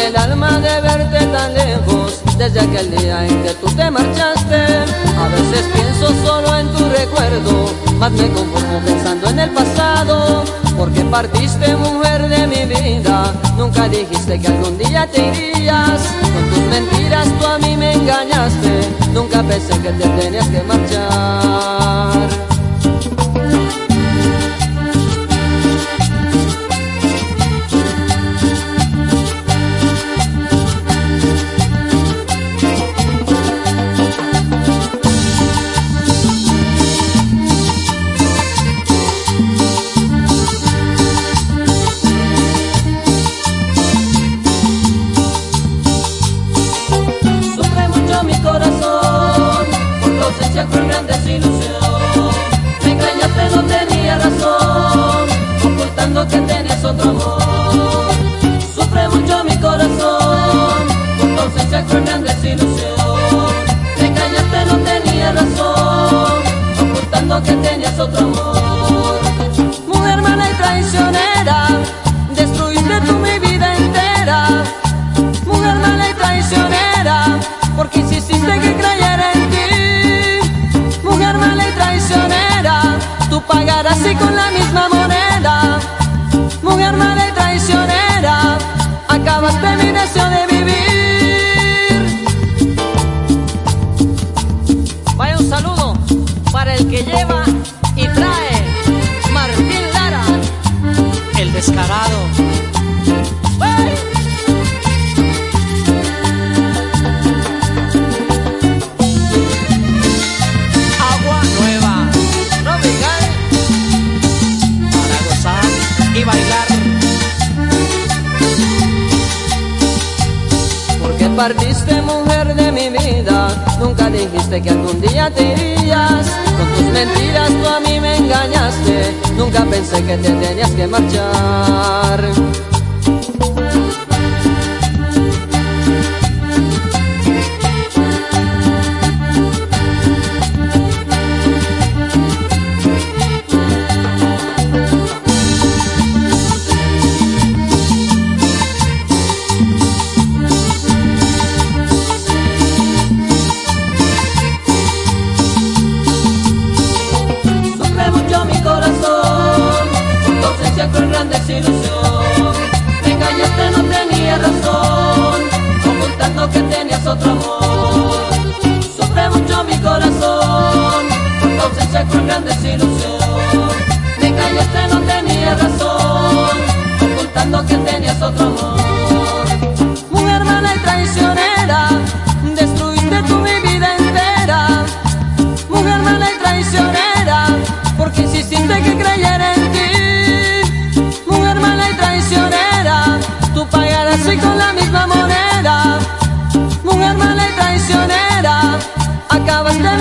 duele el alma de verte tan lejos, desde aquel día en que tú te marchaste. A veces pienso solo en tu recuerdo, más me conformo pensando en el pasado. Porque partiste, mujer de mi vida, nunca dijiste que algún día te irías. Con tus mentiras tú a mí me engañaste, nunca pensé que te tenías que marchar. Con gran desilusión, me engañaste, no tenía razón, ocultando que tenías otro amor. Sufre mucho mi corazón, por tu ausencia con gran desilusión. Me engañaste, no tenía razón, ocultando que tenías otro amor. Mujer mala y traicionera, destruiste tú mi vida entera. Mujer mala y traicionera, porque insististe que creyera en ti. Mujer mala y traicionera, tú pagarás y con la misma moneda. Mujer mala y traicionera, acabaste mi deseo de vivir. Vaya un saludo para el que lleva y trae, Martín Lara, el descarado. ¡Hey! Y bailar. Porque partiste, mujer de mi vida, nunca dijiste que algún día te irías. Con tus mentiras tú a mí me engañaste, nunca pensé que te tenías que marchar. Con gran desilusión, me engañaste, no tenía razón, ocultando que tenías otro amor. Sufre mucho mi corazón, por tu ausencia con gran desilusión. Me engañaste, no tenía razón, ocultando que tenías otro amor. Mujer mala y traicionera, destruiste tú mi vida entera. Mujer mala y traicionera, porque insististe que creyera en ti. Tú pagarás y con la misma moneda. Mujer mala y traicionera, acabaste